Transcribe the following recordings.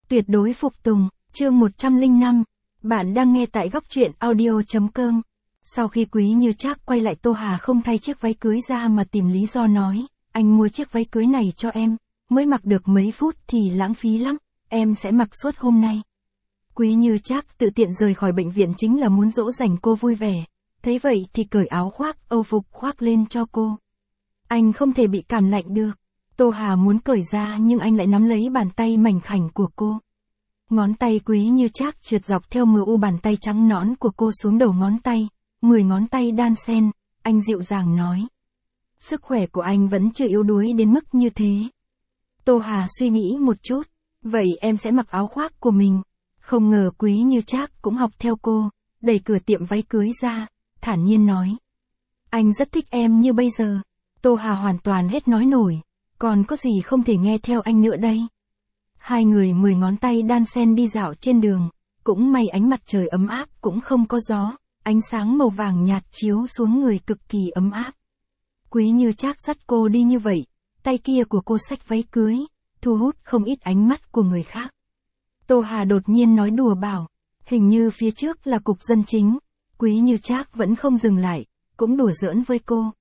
Tuyệt đối phục tùng, chương 105. Bạn đang nghe tại góc truyện audio.com. Sau khi Quý Như Trác quay lại, Tô Hà không thay chiếc váy cưới ra mà tìm lý do nói, anh mua chiếc váy cưới này cho em, mới mặc được mấy phút thì lãng phí lắm, em sẽ mặc suốt hôm nay. Quý Như Trác tự tiện rời khỏi bệnh viện chính là muốn dỗ dành cô vui vẻ, thấy vậy thì cởi áo khoác, âu phục khoác lên cho cô. Anh không thể bị cảm lạnh được. Tô Hà muốn cởi ra nhưng anh lại nắm lấy bàn tay mảnh khảnh của cô. Ngón tay Quý Như Trác trượt dọc theo mờ u bàn tay trắng nõn của cô xuống đầu ngón tay, 10 ngón tay đan xen, anh dịu dàng nói. Sức khỏe của anh vẫn chưa yếu đuối đến mức như thế. Tô Hà suy nghĩ một chút, vậy em sẽ mặc áo khoác của mình. Không ngờ Quý Như Trác cũng học theo cô, đẩy cửa tiệm váy cưới ra, thản nhiên nói. Anh rất thích em như bây giờ. Tô Hà hoàn toàn hết nói nổi, còn có gì không thể nghe theo anh nữa đây. Hai người 10 ngón tay đan xen đi dạo trên đường, cũng may ánh mặt trời ấm áp cũng không có gió, ánh sáng màu vàng nhạt chiếu xuống người cực kỳ ấm áp. Quý Như Trác dắt cô đi như vậy, tay kia của cô xách váy cưới, thu hút không ít ánh mắt của người khác. Tô Hà đột nhiên nói đùa bảo, hình như phía trước là cục dân chính. Quý Như Trác vẫn không dừng lại, cũng đùa giỡn với cô.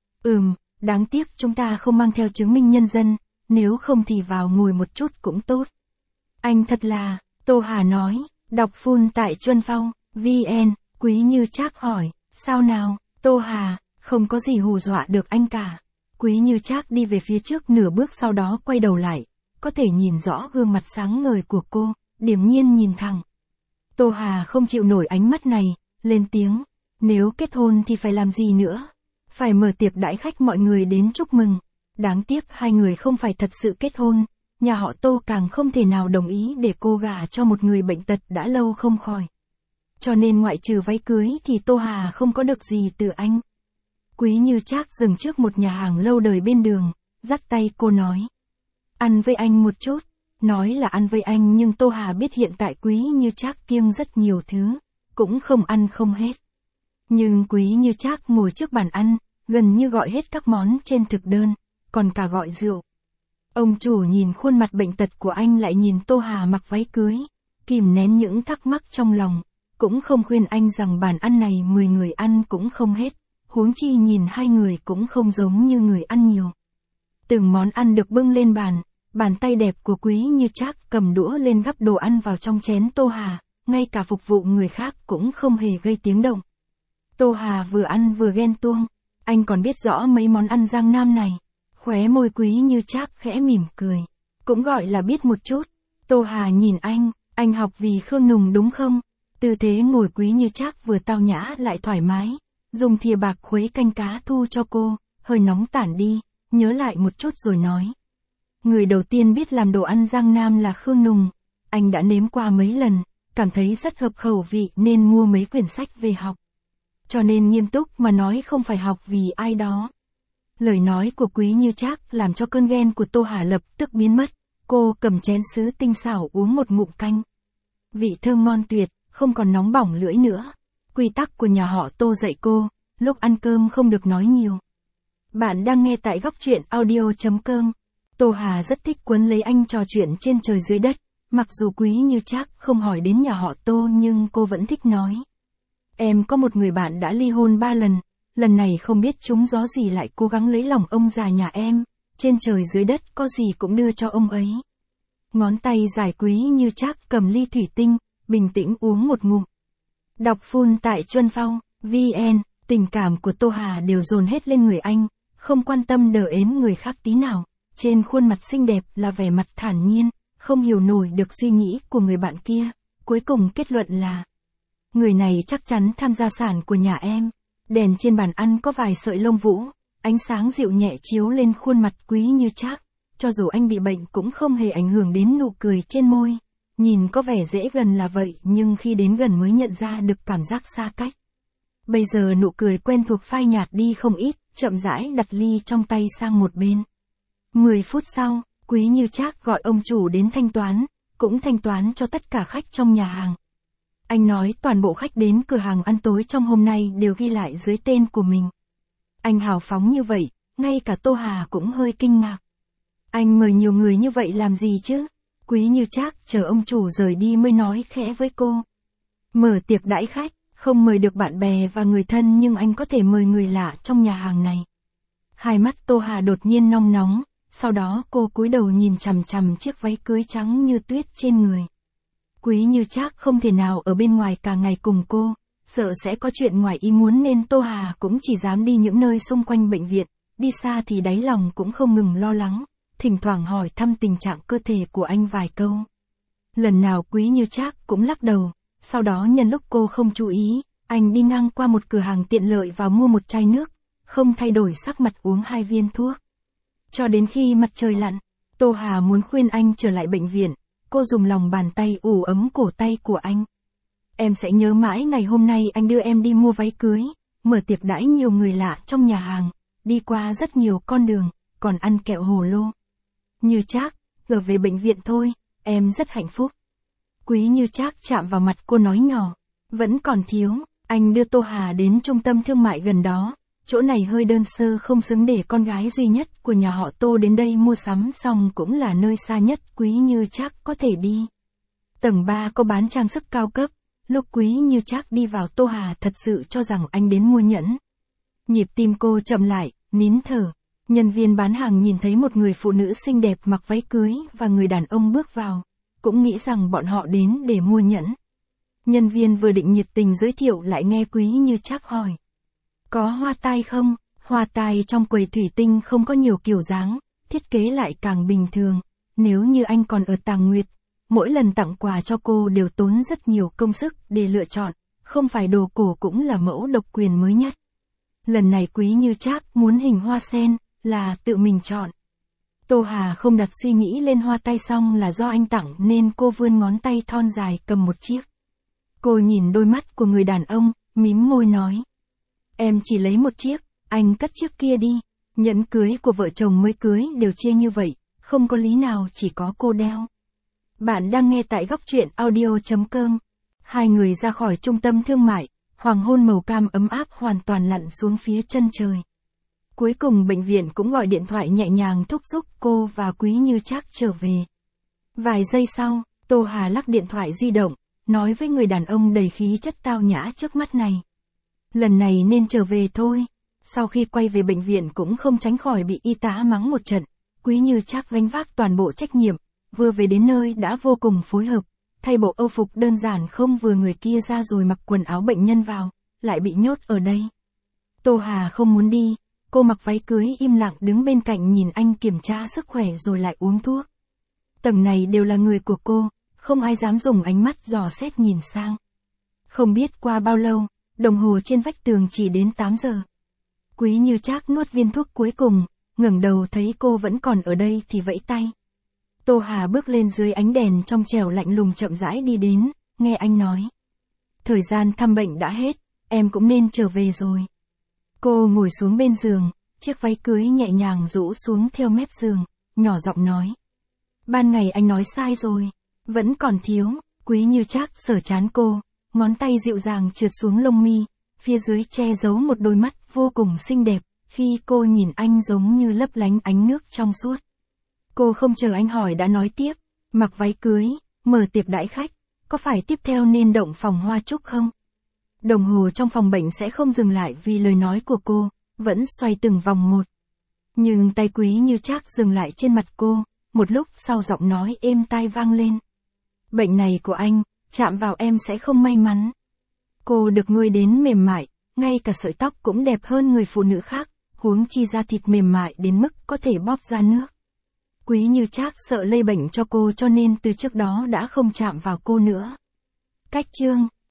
Đáng tiếc chúng ta không mang theo chứng minh nhân dân, nếu không thì vào ngồi một chút cũng tốt. Anh thật là, Tô Hà nói, đọc full tại Chuân Phong, VN, Quý Như Trác hỏi, sao nào, Tô Hà, không có gì hù dọa được anh cả. Quý Như Trác đi về phía trước nửa bước sau đó quay đầu lại, có thể nhìn rõ gương mặt sáng ngời của cô, điềm nhiên nhìn thẳng. Tô Hà không chịu nổi ánh mắt này, lên tiếng, nếu kết hôn thì phải làm gì nữa? Phải mở tiệc đãi khách mọi người đến chúc mừng. Đáng tiếc hai người không phải thật sự kết hôn, nhà họ Tô càng không thể nào đồng ý để cô gả cho một người bệnh tật đã lâu không khỏi. Cho nên ngoại trừ váy cưới thì Tô Hà không có được gì từ anh. Quý Như Trác dừng trước một nhà hàng lâu đời bên đường, dắt tay cô nói. Ăn với anh một chút. Nói là ăn với anh nhưng Tô Hà biết hiện tại Quý Như Trác kiêng rất nhiều thứ, cũng không ăn không hết. Nhưng Quý Như Trác ngồi trước bàn ăn, gần như gọi hết các món trên thực đơn, còn cả gọi rượu. Ông chủ nhìn khuôn mặt bệnh tật của anh lại nhìn Tô Hà mặc váy cưới, kìm nén những thắc mắc trong lòng, cũng không khuyên anh rằng bàn ăn này 10 người ăn cũng không hết, huống chi nhìn hai người cũng không giống như người ăn nhiều. Từng món ăn được bưng lên bàn, bàn tay đẹp của Quý Như Trác cầm đũa lên gắp đồ ăn vào trong chén Tô Hà, ngay cả phục vụ người khác cũng không hề gây tiếng động. Tô Hà vừa ăn vừa ghen tuông, anh còn biết rõ mấy món ăn Giang Nam này. Khóe môi Quý Như Trác khẽ mỉm cười, cũng gọi là biết một chút. Tô Hà nhìn anh học vì Khương Nùng đúng không? Tư thế ngồi Quý Như Trác vừa tao nhã lại thoải mái, dùng thìa bạc khuấy canh cá thu cho cô, hơi nóng tản đi, nhớ lại một chút rồi nói. Người đầu tiên biết làm đồ ăn Giang Nam là Khương Nùng, anh đã nếm qua mấy lần, cảm thấy rất hợp khẩu vị nên mua mấy quyển sách về học. Cho nên nghiêm túc mà nói không phải học vì ai đó. Lời nói của Quý Như Trác làm cho cơn ghen của Tô Hà lập tức biến mất, cô cầm chén sứ tinh xảo uống một ngụm canh. Vị thơm ngon tuyệt, không còn nóng bỏng lưỡi nữa. Quy tắc của nhà họ Tô dạy cô, lúc ăn cơm không được nói nhiều. Bạn đang nghe tại góc truyện audio.com. Tô Hà rất thích quấn lấy anh trò chuyện trên trời dưới đất, mặc dù Quý Như Trác không hỏi đến nhà họ Tô nhưng cô vẫn thích nói. Em có một người bạn đã ly hôn 3 lần, lần này không biết trúng gió gì lại cố gắng lấy lòng ông già nhà em, trên trời dưới đất có gì cũng đưa cho ông ấy. Ngón tay dài Quý Như Trác cầm ly thủy tinh, bình tĩnh uống một ngụm. Đọc full tại Chuân Phong, VN, tình cảm của Tô Hà đều dồn hết lên người anh, không quan tâm đờ ến người khác tí nào. Trên khuôn mặt xinh đẹp là vẻ mặt thản nhiên, không hiểu nổi được suy nghĩ của người bạn kia, cuối cùng kết luận là người này chắc chắn tham gia sản của nhà em. Đèn trên bàn ăn có vài sợi lông vũ, ánh sáng dịu nhẹ chiếu lên khuôn mặt Quý Như Trác, cho dù anh bị bệnh cũng không hề ảnh hưởng đến nụ cười trên môi. Nhìn có vẻ dễ gần là vậy nhưng khi đến gần mới nhận ra được cảm giác xa cách. Bây giờ nụ cười quen thuộc phai nhạt đi không ít, chậm rãi đặt ly trong tay sang một bên. 10 phút sau, Quý Như Trác gọi ông chủ đến thanh toán, cũng thanh toán cho tất cả khách trong nhà hàng. Anh nói toàn bộ khách đến cửa hàng ăn tối trong hôm nay đều ghi lại dưới tên của mình. Anh hào phóng như vậy, ngay cả Tô Hà cũng hơi kinh ngạc. Anh mời nhiều người như vậy làm gì chứ? Quý Như Trác chờ ông chủ rời đi mới nói khẽ với cô. Mở tiệc đãi khách, không mời được bạn bè và người thân nhưng anh có thể mời người lạ trong nhà hàng này. Hai mắt Tô Hà đột nhiên nong nóng, sau đó cô cúi đầu nhìn chằm chằm chiếc váy cưới trắng như tuyết trên người. Quý Như Trác không thể nào ở bên ngoài cả ngày cùng cô, sợ sẽ có chuyện ngoài ý muốn nên Tô Hà cũng chỉ dám đi những nơi xung quanh bệnh viện, đi xa thì đáy lòng cũng không ngừng lo lắng, thỉnh thoảng hỏi thăm tình trạng cơ thể của anh vài câu. Lần nào Quý Như Trác cũng lắc đầu, sau đó nhân lúc cô không chú ý, anh đi ngang qua một cửa hàng tiện lợi và mua một chai nước, không thay đổi sắc mặt uống 2 viên thuốc. Cho đến khi mặt trời lặn, Tô Hà muốn khuyên anh trở lại bệnh viện, cô dùng lòng bàn tay ủ ấm cổ tay của anh. Em sẽ nhớ mãi ngày hôm nay anh đưa em đi mua váy cưới, mở tiệc đãi nhiều người lạ trong nhà hàng, đi qua rất nhiều con đường, còn ăn kẹo hồ lô. Như Trác, giờ về bệnh viện thôi, em rất hạnh phúc. Quý Như Trác chạm vào mặt cô nói nhỏ, vẫn còn thiếu, anh đưa Tô Hà đến trung tâm thương mại gần đó, chỗ này hơi đơn sơ không xứng để con gái duy nhất của nhà họ Tô đến đây mua sắm xong cũng là nơi xa nhất Quý Như Trác có thể đi. Tầng 3 có bán trang sức cao cấp, lúc Quý Như Trác đi vào Tô Hà thật sự cho rằng anh đến mua nhẫn. Nhịp tim cô chậm lại, nín thở. Nhân viên bán hàng nhìn thấy một người phụ nữ xinh đẹp mặc váy cưới và người đàn ông bước vào, cũng nghĩ rằng bọn họ đến để mua nhẫn. Nhân viên vừa định nhiệt tình giới thiệu lại nghe Quý Như Trác hỏi. Có hoa tai không? Hoa tai trong quầy thủy tinh không có nhiều kiểu dáng, thiết kế lại càng bình thường. Nếu như anh còn ở Tàng Nguyệt, mỗi lần tặng quà cho cô đều tốn rất nhiều công sức để lựa chọn, không phải đồ cổ cũng là mẫu độc quyền mới nhất. Lần này Quý Như Trác muốn hình hoa sen, là tự mình chọn. Tô Hà không đặt suy nghĩ lên hoa tai xong là do anh tặng nên cô vươn ngón tay thon dài cầm một chiếc. Cô nhìn đôi mắt của người đàn ông, mím môi nói. Em chỉ lấy một chiếc, anh cất chiếc kia đi. Nhẫn cưới của vợ chồng mới cưới đều chia như vậy, không có lý nào chỉ có cô đeo. Bạn đang nghe tại Góc Truyện Audio.com. Hai người ra khỏi trung tâm thương mại, hoàng hôn màu cam ấm áp hoàn toàn lặn xuống phía chân trời. Cuối cùng bệnh viện cũng gọi điện thoại nhẹ nhàng thúc giục cô và Quý Như Trác trở về. Vài giây sau, Tô Hà lắc điện thoại di động, nói với người đàn ông đầy khí chất tao nhã trước mắt này. Lần này nên trở về thôi. Sau khi quay về bệnh viện cũng không tránh khỏi bị y tá mắng một trận. Quý Như Trác gánh vác toàn bộ trách nhiệm, vừa về đến nơi đã vô cùng phối hợp, thay bộ âu phục đơn giản không vừa người kia ra rồi mặc quần áo bệnh nhân vào, lại bị nhốt ở đây. Tô Hà không muốn đi, cô mặc váy cưới im lặng đứng bên cạnh nhìn anh kiểm tra sức khỏe rồi lại uống thuốc. Tầng này đều là người của cô, không ai dám dùng ánh mắt dò xét nhìn sang. Không biết qua bao lâu, đồng hồ trên vách tường chỉ đến 8 giờ. Quý Như Trác nuốt viên thuốc cuối cùng, ngẩng đầu thấy cô vẫn còn ở đây thì vẫy tay. Tô Hà bước lên dưới ánh đèn trong trẻo lạnh lùng chậm rãi đi đến, nghe anh nói. Thời gian thăm bệnh đã hết, em cũng nên trở về rồi. Cô ngồi xuống bên giường, chiếc váy cưới nhẹ nhàng rũ xuống theo mép giường, nhỏ giọng nói. Ban ngày anh nói sai rồi, vẫn còn thiếu. Quý Như Trác sờ trán cô, ngón tay dịu dàng trượt xuống lông mi, phía dưới che giấu một đôi mắt vô cùng xinh đẹp, khi cô nhìn anh giống như lấp lánh ánh nước trong suốt. Cô không chờ anh hỏi đã nói tiếp, mặc váy cưới, mở tiệc đãi khách, có phải tiếp theo nên động phòng hoa trúc không? Đồng hồ trong phòng bệnh sẽ không dừng lại vì lời nói của cô, vẫn xoay từng vòng một. Nhưng tay Quý Như Trác dừng lại trên mặt cô, một lúc sau giọng nói êm tai vang lên. Bệnh này của anh, chạm vào em sẽ không may mắn. Cô được nuôi đến mềm mại, ngay cả sợi tóc cũng đẹp hơn người phụ nữ khác, huống chi da thịt mềm mại đến mức có thể bóp ra nước. Quý Như Trác sợ lây bệnh cho cô cho nên từ trước đó đã không chạm vào cô nữa. Cách chương